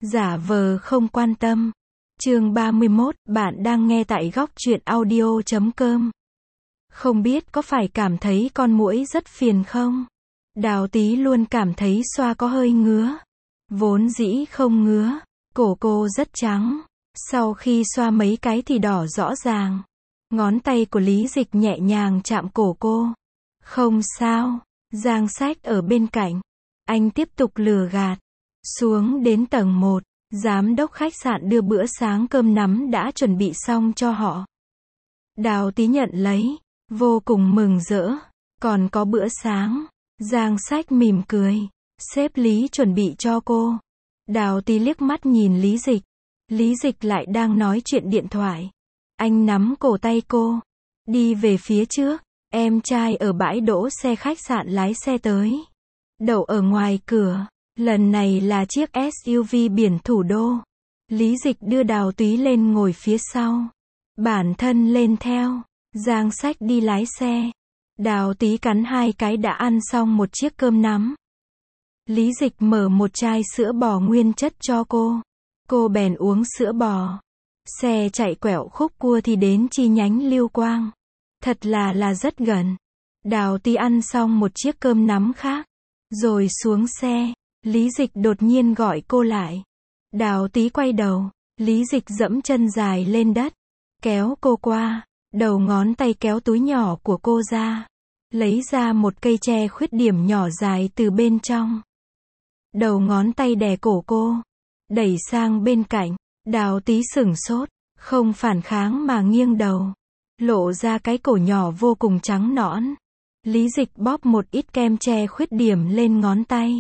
Giả vờ không quan tâm. Chương 31, bạn đang nghe tại góc truyện audio.com. Không biết có phải cảm thấy con muỗi rất phiền không? Đào Tí luôn cảm thấy xoa có hơi ngứa. Vốn dĩ không ngứa, cổ cô rất trắng. Sau khi xoa mấy cái thì đỏ rõ ràng. Ngón tay của Lý Dịch nhẹ nhàng chạm cổ cô. Không sao, Giang Sách ở bên cạnh. Anh tiếp tục lừa gạt. Xuống đến tầng 1, giám đốc khách sạn đưa bữa sáng cơm nắm đã chuẩn bị xong cho họ. Đào Tí nhận lấy, vô cùng mừng rỡ. Còn có bữa sáng. Giang Sách mỉm cười. Sếp Lý chuẩn bị cho cô. Đào Tí liếc mắt nhìn Lý Dịch. Lý Dịch lại đang nói chuyện điện thoại. Anh nắm cổ tay cô. Đi về phía trước. Em trai ở bãi đỗ xe khách sạn lái xe tới. Đậu ở ngoài cửa. Lần này là chiếc SUV biển thủ đô. Lý Dịch đưa Đào Túy lên ngồi phía sau. Bản thân lên theo. Giang Sách đi lái xe. Đào Tí cắn 2 cái đã ăn xong một chiếc cơm nắm. Lý Dịch mở một chai sữa bò nguyên chất cho cô. Cô bèn uống sữa bò. Xe chạy quẹo khúc cua thì đến chi nhánh Lưu Quang. Thật là rất gần. Đào Tí ăn xong một chiếc cơm nắm khác. Rồi xuống xe. Lý Dịch đột nhiên gọi cô lại. Đào Tí quay đầu. Lý Dịch dẫm chân dài lên đất. Kéo cô qua. Đầu ngón tay kéo túi nhỏ của cô ra. Lấy ra một cây tre khuyết điểm nhỏ dài từ bên trong. Đầu ngón tay đè cổ cô. Đẩy sang bên cạnh. Đào Tí sửng sốt. Không phản kháng mà nghiêng đầu. Lộ ra cái cổ nhỏ vô cùng trắng nõn. Lý Dịch bóp một ít kem che khuyết điểm lên ngón tay.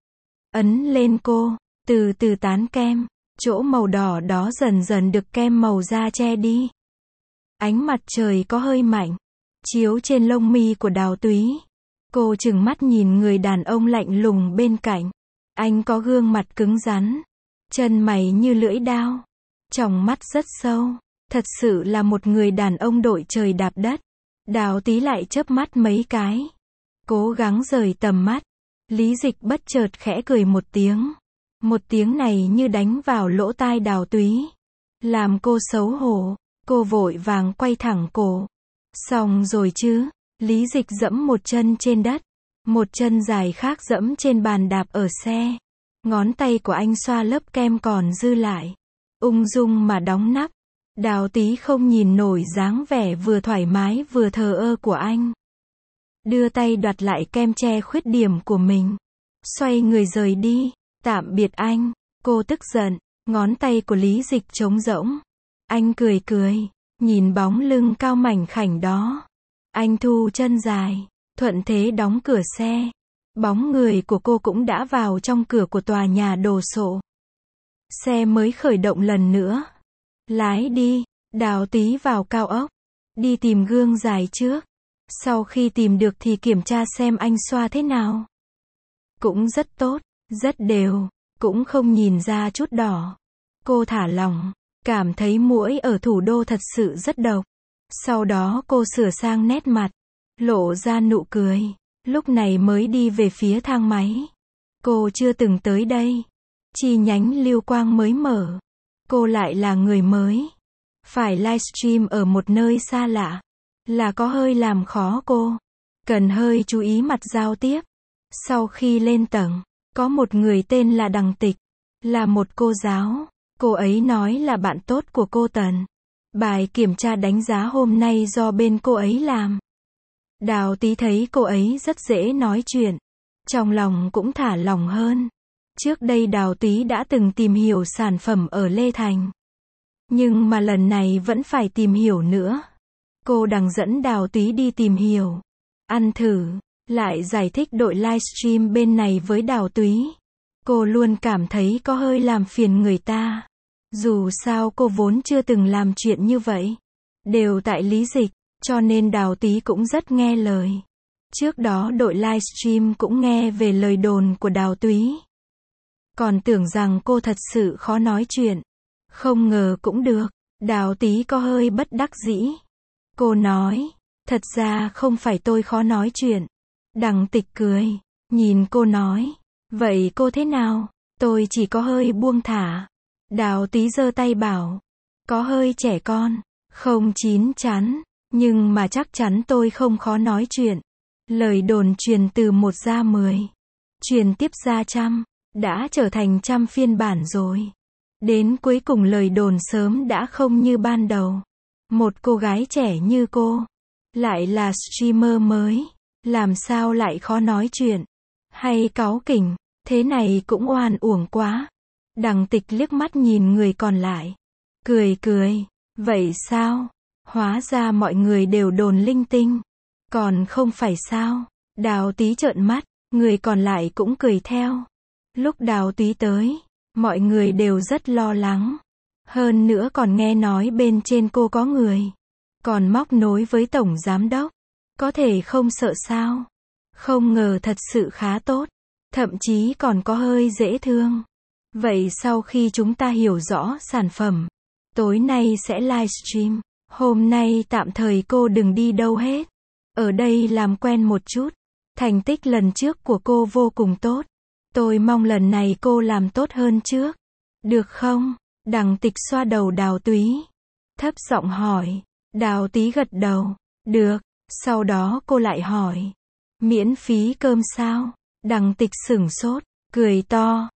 Ấn lên cô. Từ từ tán kem. Chỗ màu đỏ đó dần dần được kem màu da che đi. Ánh mặt trời có hơi mạnh. Chiếu trên lông mi của Đào Túy. Cô trừng mắt nhìn người đàn ông lạnh lùng bên cạnh. Anh có gương mặt cứng rắn. Chân mày như lưỡi dao. Tròng mắt rất sâu. Thật sự là một người đàn ông đội trời đạp đất. Đào Tí lại chớp mắt mấy cái. Cố gắng rời tầm mắt. Lý Dịch bất chợt khẽ cười một tiếng. Một tiếng này như đánh vào lỗ tai Đào Túy. Làm cô xấu hổ. Cô vội vàng quay thẳng cổ. Xong rồi chứ. Lý Dịch dẫm một chân trên đất. Một chân dài khác dẫm trên bàn đạp ở xe. Ngón tay của anh xoa lớp kem còn dư lại. Ung dung mà đóng nắp. Đào Tí không nhìn nổi dáng vẻ vừa thoải mái vừa thờ ơ của anh. Đưa tay đoạt lại kem che khuyết điểm của mình. Xoay người rời đi. Tạm biệt anh. Cô tức giận. Ngón tay của Lý Dịch trống rỗng. Anh cười cười. Nhìn bóng lưng cao mảnh khảnh đó. Anh thu chân dài. Thuận thế đóng cửa xe. Bóng người của cô cũng đã vào trong cửa của tòa nhà đồ sộ. Xe mới khởi động lần nữa. Lái đi. Đào Tí vào cao ốc. Đi tìm gương dài trước. Sau khi tìm được thì kiểm tra xem anh xoa thế nào. Cũng rất tốt. Rất đều. Cũng không nhìn ra chút đỏ. Cô thả lỏng. Cảm thấy muỗi ở thủ đô thật sự rất độc. Sau đó cô sửa sang nét mặt. Lộ ra nụ cười. Lúc này mới đi về phía thang máy. Cô chưa từng tới đây. Chi nhánh Lưu Quang mới mở. Cô lại là người mới. Phải livestream ở một nơi xa lạ. Là có hơi làm khó cô. Cần hơi chú ý mặt giao tiếp. Sau khi lên tầng, có một người tên là Đằng Tịch. Là một cô giáo. Cô ấy nói là bạn tốt của cô Tần. Bài kiểm tra đánh giá hôm nay do bên cô ấy làm. Đào Tí thấy cô ấy rất dễ nói chuyện. Trong lòng cũng thả lỏng hơn. Trước đây Đào Tí đã từng tìm hiểu sản phẩm ở Lê Thành. Nhưng mà lần này vẫn phải tìm hiểu nữa. Cô Đằng dẫn Đào Túy đi tìm hiểu. Ăn thử. Lại giải thích đội livestream bên này với Đào Túy. Cô luôn cảm thấy có hơi làm phiền người ta. Dù sao cô vốn chưa từng làm chuyện như vậy. Đều tại Lý Dịch. Cho nên Đào Túy cũng rất nghe lời. Trước đó đội livestream cũng nghe về lời đồn của Đào Túy. Còn tưởng rằng cô thật sự khó nói chuyện. Không ngờ cũng được. Đào Tí có hơi bất đắc dĩ. Cô nói. Thật ra không phải tôi khó nói chuyện. Đằng Tịch cười. Nhìn cô nói. Vậy cô thế nào? Tôi chỉ có hơi buông thả. Đào Tí giơ tay bảo. Có hơi trẻ con. Không chín chắn. Nhưng mà chắc chắn tôi không khó nói chuyện. Lời đồn truyền từ 1 ra 10. Truyền tiếp ra trăm. Đã trở thành trăm phiên bản rồi. Đến cuối cùng lời đồn sớm đã không như ban đầu. Một cô gái trẻ như cô. Lại là streamer mới. Làm sao lại khó nói chuyện. Hay cáu kỉnh. Thế này cũng oan uổng quá. Đằng Tịch liếc mắt nhìn người còn lại. Cười cười. Vậy sao? Hóa ra mọi người đều đồn linh tinh. Còn không phải sao? Đào Tí trợn mắt. Người còn lại cũng cười theo. Lúc Đào Tí tới, mọi người đều rất lo lắng. Hơn nữa còn nghe nói bên trên cô có người. Còn móc nối với tổng giám đốc. Có thể không sợ sao? Không ngờ thật sự khá tốt. Thậm chí còn có hơi dễ thương. Vậy sau khi chúng ta hiểu rõ sản phẩm, tối nay sẽ livestream. Hôm nay tạm thời cô đừng đi đâu hết. Ở đây làm quen một chút. Thành tích lần trước của cô vô cùng tốt. Tôi mong lần này cô làm tốt hơn trước. Được không? Đằng Tịch xoa đầu Đào Túy. Thấp giọng hỏi. Đào Tí gật đầu. Được. Sau đó cô lại hỏi. Miễn phí cơm sao? Đằng Tịch sửng sốt. Cười to.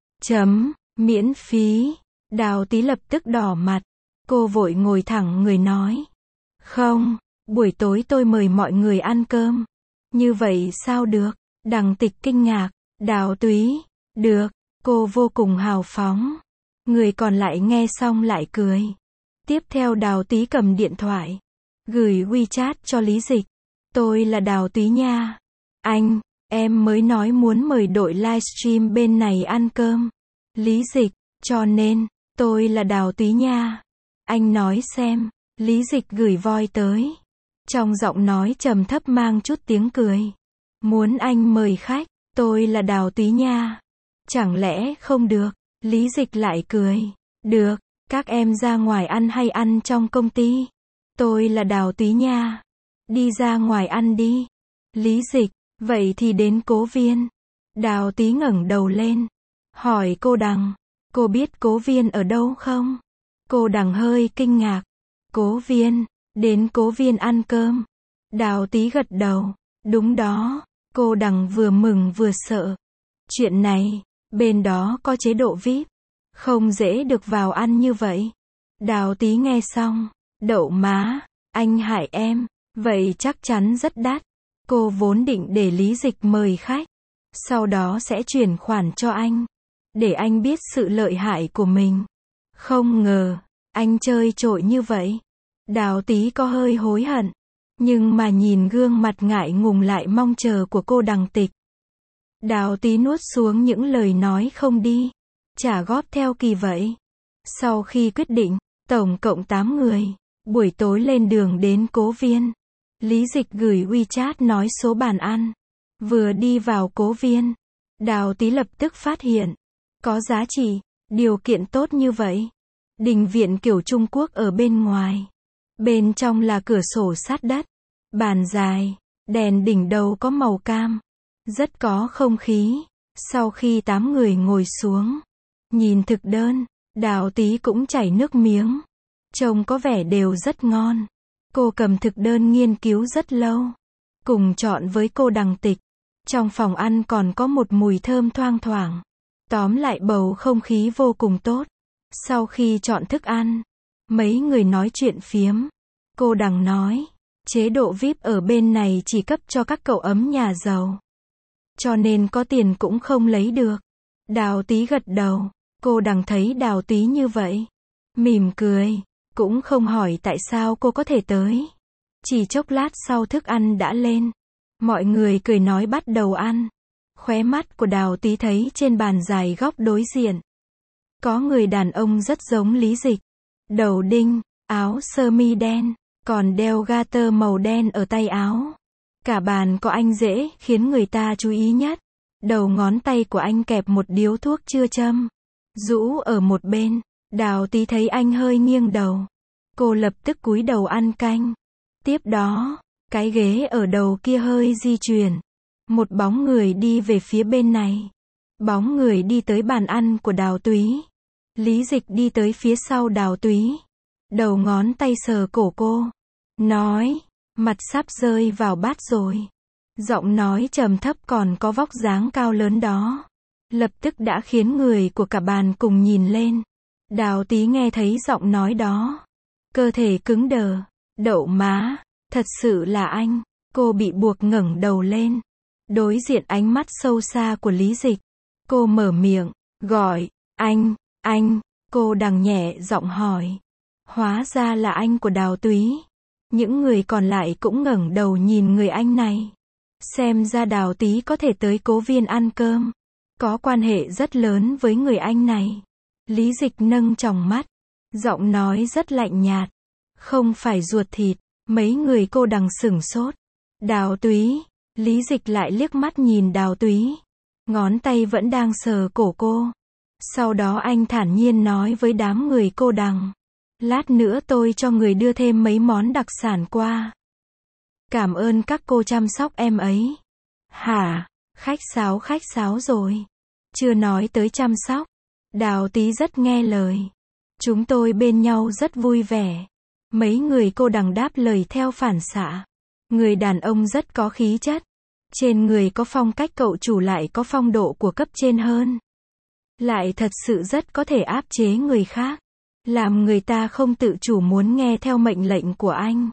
Miễn phí. Đào Tí lập tức đỏ mặt. Cô vội ngồi thẳng người nói. Không. Buổi tối tôi mời mọi người ăn cơm. Như vậy sao được? Đằng Tịch kinh ngạc. Đào Túy. Được. Cô vô cùng hào phóng. Người còn lại nghe xong lại cười. Tiếp theo Đào Tí cầm điện thoại. Gửi WeChat cho Lý Dịch. Tôi là Đào Túy nha. Anh, em mới nói muốn mời đội livestream bên này ăn cơm. Lý Dịch, cho nên, tôi là Đào Túy nha. Anh nói xem. Lý Dịch gửi voi tới. Trong giọng nói trầm thấp mang chút tiếng cười. Muốn anh mời khách, tôi là Đào Túy nha. Chẳng lẽ không được? Lý Dịch lại cười. Được, các em ra ngoài ăn hay ăn trong công ty? Tôi là Đào Túy nha. Đi ra ngoài ăn đi. Lý Dịch, vậy thì đến Cố Viên. Đào Tí ngẩng đầu lên. Hỏi cô Đằng, cô biết Cố Viên ở đâu không? Cô Đằng hơi kinh ngạc. Cố Viên, đến Cố Viên ăn cơm. Đào Tí gật đầu. Đúng đó. Cô Đằng vừa mừng vừa sợ. Chuyện này, bên đó có chế độ VIP. Không dễ được vào ăn như vậy. Đào Tí nghe xong. Đậu má, anh hại em. Vậy chắc chắn rất đắt. Cô vốn định để Lý Dịch mời khách. Sau đó sẽ chuyển khoản cho anh. Để anh biết sự lợi hại của mình. Không ngờ, anh chơi trội như vậy. Đào Tí có hơi hối hận. Nhưng mà nhìn gương mặt ngại ngùng lại mong chờ của cô Đằng Tịch. Đào Tí nuốt xuống những lời nói không đi. Trả góp theo kỳ vậy. Sau khi quyết định, tổng cộng 8 người. Buổi tối lên đường đến Cố Viên. Lý Dịch gửi WeChat nói số bàn ăn. Vừa đi vào Cố Viên, Đào Tí lập tức phát hiện. Có giá trị, điều kiện tốt như vậy. Đình viện kiểu Trung Quốc ở bên ngoài. Bên trong là cửa sổ sát đất. Bàn dài, đèn đỉnh đầu có màu cam. Rất có không khí. Sau khi 8 người ngồi xuống, nhìn thực đơn, Đào Tí cũng chảy nước miếng. Trông có vẻ đều rất ngon. Cô cầm thực đơn nghiên cứu rất lâu. Cùng chọn với cô Đằng Tịch. Trong phòng ăn còn có một mùi thơm thoang thoảng. Tóm lại bầu không khí vô cùng tốt. Sau khi chọn thức ăn, mấy người nói chuyện phiếm. Cô Đằng nói, chế độ VIP ở bên này chỉ cấp cho các cậu ấm nhà giàu. Cho nên có tiền cũng không lấy được. Đào Tí gật đầu. Cô Đằng thấy Đào Tí như vậy. Mỉm cười. Cũng không hỏi tại sao cô có thể tới. Chỉ chốc lát sau thức ăn đã lên. Mọi người cười nói bắt đầu ăn. Khóe mắt của Đào Tí thấy trên bàn dài góc đối diện. Có người đàn ông rất giống Lý Dịch. Đầu đinh, áo sơ mi đen, còn đeo gaiter màu đen ở tay áo. Cả bàn có anh dễ khiến người ta chú ý nhất. Đầu ngón tay của anh kẹp một điếu thuốc chưa châm. Rũ ở một bên. Đào Tí thấy anh hơi nghiêng đầu. Cô lập tức cúi đầu ăn canh. Tiếp đó, cái ghế ở đầu kia hơi di chuyển. Một bóng người đi về phía bên này. Bóng người đi tới bàn ăn của Đào Túy. Lý Dịch đi tới phía sau Đào Túy. Đầu ngón tay sờ cổ cô. Nói, mặt sắp rơi vào bát rồi. Giọng nói trầm thấp còn có vóc dáng cao lớn đó. Lập tức đã khiến người của cả bàn cùng nhìn lên. Đào Túy nghe thấy giọng nói đó. Cơ thể cứng đờ. Đậu má, thật sự là anh. Cô bị buộc ngẩng đầu lên. Đối diện ánh mắt sâu xa của Lý Dịch. Cô mở miệng, gọi, anh, cô đằng nhẹ giọng hỏi. Hóa ra là anh của Đào Túy. Những người còn lại cũng ngẩng đầu nhìn người anh này. Xem ra Đào Túy có thể tới Cố Viên ăn cơm. Có quan hệ rất lớn với người anh này. Lý Dịch nâng tròng mắt. Giọng nói rất lạnh nhạt. Không phải ruột thịt. Mấy người cô đằng sửng sốt. Đào Túy. Lý Dịch lại liếc mắt nhìn Đào Túy. Ngón tay vẫn đang sờ cổ cô. Sau đó anh thản nhiên nói với đám người cô đằng. Lát nữa tôi cho người đưa thêm mấy món đặc sản qua. Cảm ơn các cô chăm sóc em ấy. Hả? Khách sáo rồi. Chưa nói tới chăm sóc. Đào Túy rất nghe lời. Chúng tôi bên nhau rất vui vẻ. Mấy người cô đằng đáp lời theo phản xạ. Người đàn ông rất có khí chất. Trên người có phong cách cậu chủ lại có phong độ của cấp trên hơn. Lại thật sự rất có thể áp chế người khác. Làm người ta không tự chủ muốn nghe theo mệnh lệnh của anh.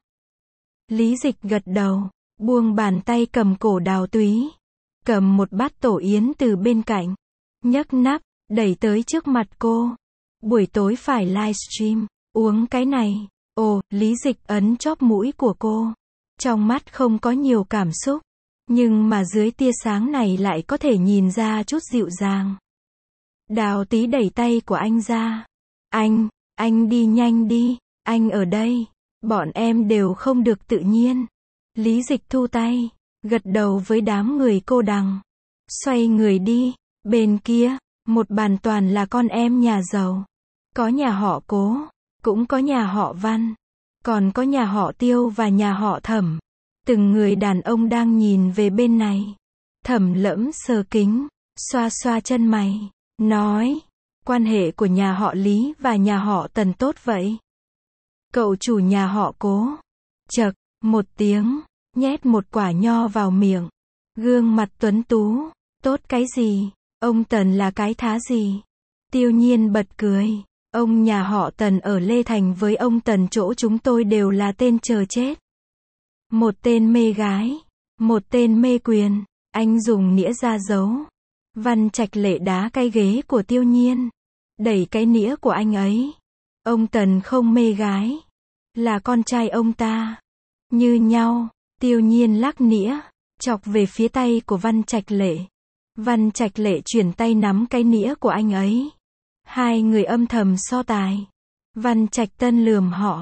Lý Dịch gật đầu, buông bàn tay cầm cổ Đào Túy. Cầm một bát tổ yến từ bên cạnh. Nhấc nắp, đẩy tới trước mặt cô. Buổi tối phải livestream, uống cái này. Ồ, Lý Dịch ấn chóp mũi của cô. Trong mắt không có nhiều cảm xúc. Nhưng mà dưới tia sáng này lại có thể nhìn ra chút dịu dàng. Đào Túy đẩy tay của anh ra. Anh đi nhanh đi, anh ở đây. Bọn em đều không được tự nhiên. Lý Dịch thu tay, gật đầu với đám người cô đằng. Xoay người đi, bên kia, một bàn toàn là con em nhà giàu. Có nhà họ Cố, cũng có nhà họ Văn, còn có nhà họ Tiêu và nhà họ Thẩm. Từng người đàn ông đang nhìn về bên này. Thẩm Lẫm sờ kính, xoa xoa chân mày, nói, quan hệ của nhà họ Lý và nhà họ Tần tốt vậy. Cậu chủ nhà họ Cố, chậc, một tiếng, nhét một quả nho vào miệng. Gương mặt tuấn tú, tốt cái gì, ông Tần là cái thá gì. Tiêu Nhiên bật cười, ông nhà họ Tần ở Lê Thành với ông Tần chỗ chúng tôi đều là tên chờ chết. Một tên mê gái, một tên mê quyền, anh dùng nĩa ra giấu. Văn Trạch Lệ đá cái ghế của Tiêu Nhiên, đẩy cái nĩa của anh ấy. Ông Tần không mê gái, là con trai ông ta. Như nhau, Tiêu Nhiên lắc nĩa, chọc về phía tay của Văn Trạch Lệ. Văn Trạch Lệ chuyển tay nắm cái nĩa của anh ấy. Hai người âm thầm so tài. Văn Trạch Tân lườm họ.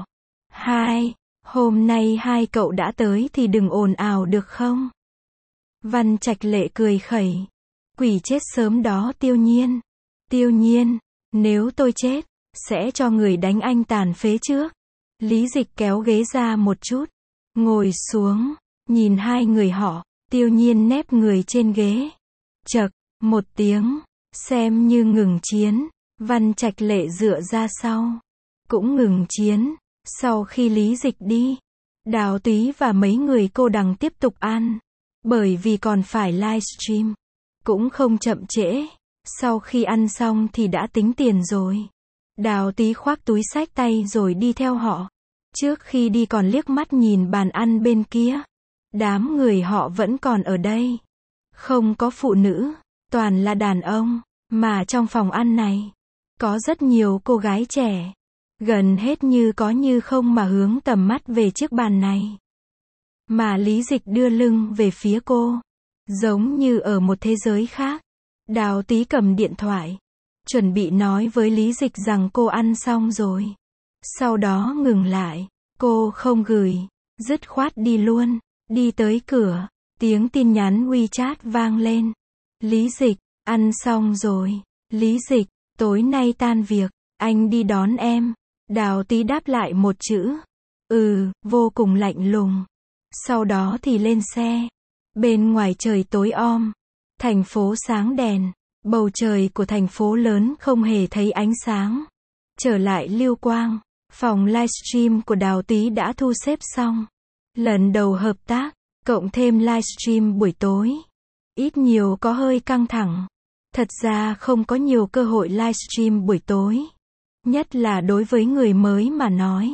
Hôm nay hai cậu đã tới thì đừng ồn ào được không? Văn Trạch Lệ cười khẩy. Quỷ chết sớm đó Tiêu Nhiên. Tiêu Nhiên, nếu tôi chết, sẽ cho người đánh anh tàn phế trước. Lý Dịch kéo ghế ra một chút, ngồi xuống, nhìn hai người họ. Tiêu Nhiên nép người trên ghế. Chậc, một tiếng, xem như ngừng chiến. Văn Trạch Lệ dựa ra sau, cũng ngừng chiến. Sau khi Lý Dịch đi, Đào Túy và mấy người cô đằng tiếp tục ăn. Bởi vì còn phải livestream, cũng không chậm trễ. Sau khi ăn xong thì đã tính tiền rồi. Đào Túy khoác túi xách tay rồi đi theo họ. Trước khi đi còn liếc mắt nhìn bàn ăn bên kia. Đám người họ vẫn còn ở đây. Không có phụ nữ, toàn là đàn ông. Mà trong phòng ăn này, có rất nhiều cô gái trẻ. Gần hết như có như không mà hướng tầm mắt về chiếc bàn này. Mà Lý Dịch đưa lưng về phía cô, giống như ở một thế giới khác. Đào Túy cầm điện thoại, chuẩn bị nói với Lý Dịch rằng cô ăn xong rồi. Sau đó ngừng lại, cô không gửi, dứt khoát đi luôn. Đi tới cửa, tiếng tin nhắn WeChat vang lên. Lý Dịch, ăn xong rồi. Lý Dịch, tối nay tan việc, anh đi đón em. Đào Túy đáp lại một chữ. Vô cùng lạnh lùng. Sau đó thì lên xe. Bên ngoài trời tối om, thành phố sáng đèn. Bầu trời của thành phố lớn không hề thấy ánh sáng. Trở lại Lưu Quang, phòng livestream của Đào Tý đã thu xếp xong. Lần đầu hợp tác, cộng thêm livestream buổi tối. Ít nhiều có hơi căng thẳng. Thật ra không có nhiều cơ hội livestream buổi tối. Nhất là đối với người mới mà nói.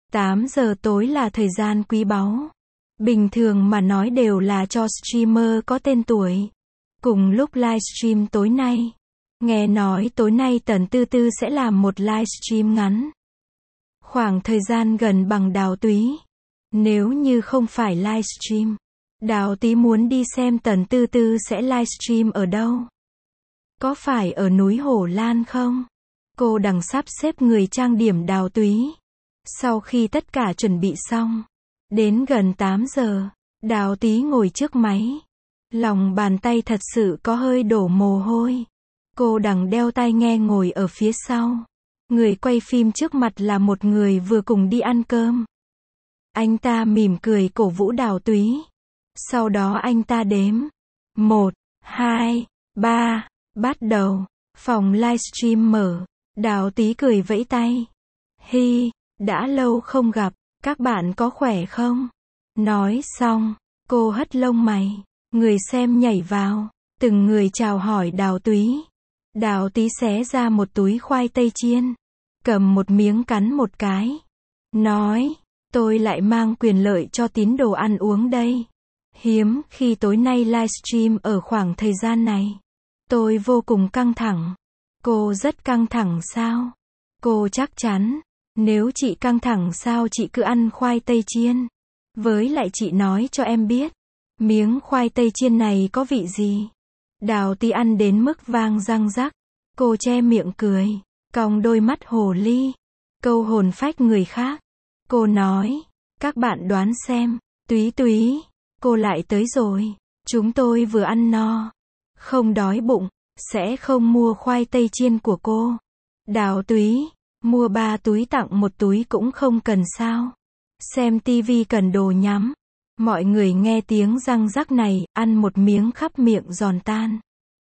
8 giờ tối là thời gian quý báu. Bình thường mà nói đều là cho streamer có tên tuổi. Cùng lúc livestream tối nay. Nghe nói tối nay Tần Tư Tư sẽ làm một livestream ngắn. Khoảng thời gian gần bằng Đào Túy. Nếu như không phải livestream, Đào Tý muốn đi xem Tần Tư Tư sẽ livestream ở đâu. Có phải ở núi Hổ Lan không? Cô đang sắp xếp người trang điểm Đào Túy. Sau khi tất cả chuẩn bị xong, đến gần 8 giờ, Đào Tý ngồi trước máy. Lòng bàn tay thật sự có hơi đổ mồ hôi. Cô đang đeo tai nghe ngồi ở phía sau. Người quay phim trước mặt là một người vừa cùng đi ăn cơm. Anh ta mỉm cười cổ vũ Đào Túy. Sau đó anh ta đếm. 1, 2, 3, bắt đầu. Phòng livestream mở. Đào Tý cười vẫy tay. Hi, đã lâu không gặp, các bạn có khỏe không? Nói xong, cô hất lông mày. Người xem nhảy vào. Từng người chào hỏi Đào Túy. Đào Tý xé ra một túi khoai tây chiên. Cầm một miếng cắn một cái. Nói, tôi lại mang quyền lợi cho tín đồ ăn uống đây. Hiếm khi tối nay livestream ở khoảng thời gian này. Tôi vô cùng căng thẳng. Cô rất căng thẳng sao? Cô chắc chắn. Nếu chị căng thẳng sao chị cứ ăn khoai tây chiên. Với lại chị nói cho em biết. Miếng khoai tây chiên này có vị gì? Đào Tý ăn đến mức vang răng rắc. Cô che miệng cười. Cong đôi mắt hồ ly. Câu hồn phách người khác. Cô nói. Các bạn đoán xem. Túy Túy. Cô lại tới rồi. Chúng tôi vừa ăn no. Không đói bụng. Sẽ không mua khoai tây chiên của cô. Đào Túy. Mua 3 túi tặng 1 túi cũng không cần sao. Xem tivi cần đồ nhắm. Mọi người nghe tiếng răng rắc này, ăn một miếng khắp miệng giòn tan.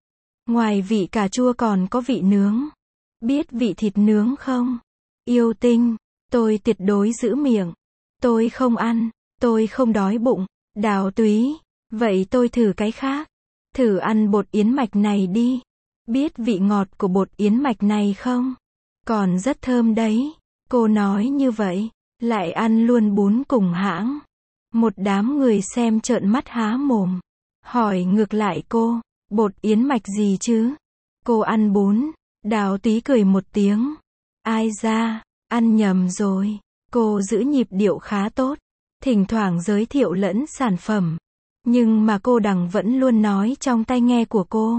Ngoài vị cà chua còn có vị nướng. Biết vị thịt nướng không? Yêu tinh, tôi tuyệt đối giữ miệng. Tôi không ăn, tôi không đói bụng. Đào Túy, vậy tôi thử cái khác. Thử ăn bột yến mạch này đi. Biết vị ngọt của bột yến mạch này không? Còn rất thơm đấy. Cô nói như vậy, lại ăn luôn bún cùng hãng. Một đám người xem trợn mắt há mồm. Hỏi ngược lại cô, bột yến mạch gì chứ? Cô ăn bún. Đào Tý cười một tiếng. Ai da, ăn nhầm rồi. Cô giữ nhịp điệu khá tốt. Thỉnh thoảng giới thiệu lẫn sản phẩm. Nhưng mà cô đằng vẫn luôn nói trong tai nghe của cô.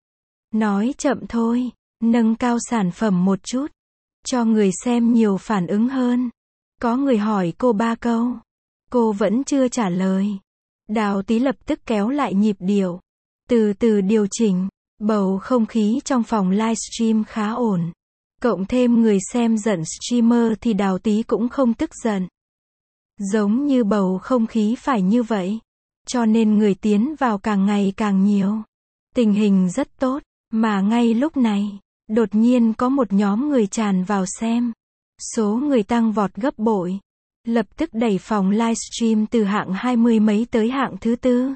Nói chậm thôi, nâng cao sản phẩm một chút. Cho người xem nhiều phản ứng hơn. Có người hỏi cô 3 câu. Cô vẫn chưa trả lời. Đào Tý lập tức kéo lại nhịp điệu. Từ từ điều chỉnh. Bầu không khí trong phòng livestream khá ổn. Cộng thêm người xem giận streamer thì Đào Tý cũng không tức giận. Giống như bầu không khí phải như vậy. Cho nên người tiến vào càng ngày càng nhiều. Tình hình rất tốt. Mà ngay lúc này, đột nhiên có một nhóm người tràn vào xem. Số người tăng vọt gấp bội. Lập tức đẩy phòng livestream từ hạng 20 mấy tới hạng thứ 4.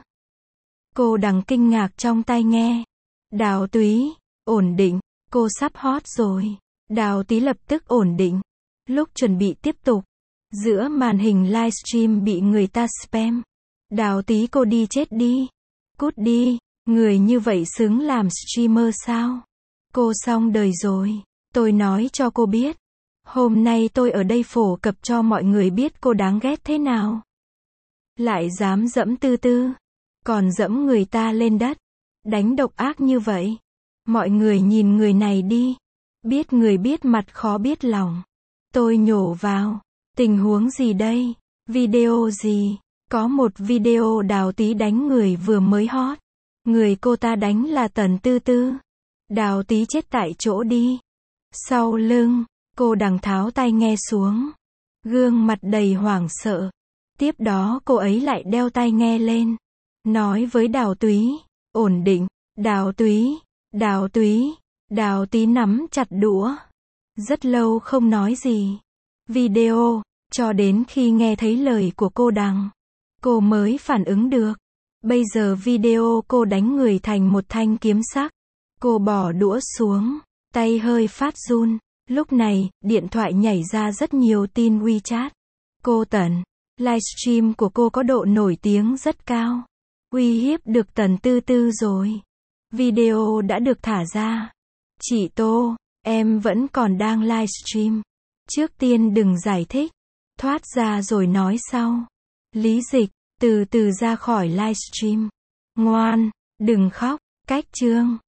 Cô đằng kinh ngạc trong tai nghe. Đào Túy, ổn định, cô sắp hot rồi. Đào Tý lập tức ổn định. Lúc chuẩn bị tiếp tục, giữa màn hình livestream bị người ta spam. Đào Tý cô đi chết đi. Cút đi, người như vậy xứng làm streamer sao? Cô xong đời rồi. Tôi nói cho cô biết. Hôm nay tôi ở đây phổ cập cho mọi người biết cô đáng ghét thế nào. Lại dám dẫm Tư Tư. Còn dẫm người ta lên đất. Đánh độc ác như vậy. Mọi người nhìn người này đi. Biết người biết mặt khó biết lòng. Tôi nhổ vào. Tình huống gì đây? Video gì? Có một video Đào Tý đánh người vừa mới hot. Người cô ta đánh là Tần Tư Tư. Đào Tý chết tại chỗ đi. Sau lưng, cô đằng tháo tai nghe xuống. Gương mặt đầy hoảng sợ. Tiếp đó cô ấy lại đeo tai nghe lên. Nói với Đào Túy. Ổn định. Đào Túy. Đào Túy. Đào Tí nắm chặt đũa. Rất lâu không nói gì. Video. Cho đến khi nghe thấy lời của cô Đằng, cô mới phản ứng được. Bây giờ video cô đánh người thành một thanh kiếm sắc. Cô bỏ đũa xuống. Tay hơi phát run. Lúc này, điện thoại nhảy ra rất nhiều tin WeChat. Cô Tần. Livestream của cô có độ nổi tiếng rất cao. Uy hiếp được Tần Tư Tư rồi. Video đã được thả ra. Chị Tô, em vẫn còn đang livestream. Trước tiên đừng giải thích. Thoát ra rồi nói sau. Lý Dịch, từ từ ra khỏi livestream. Ngoan, đừng khóc. Cách chương.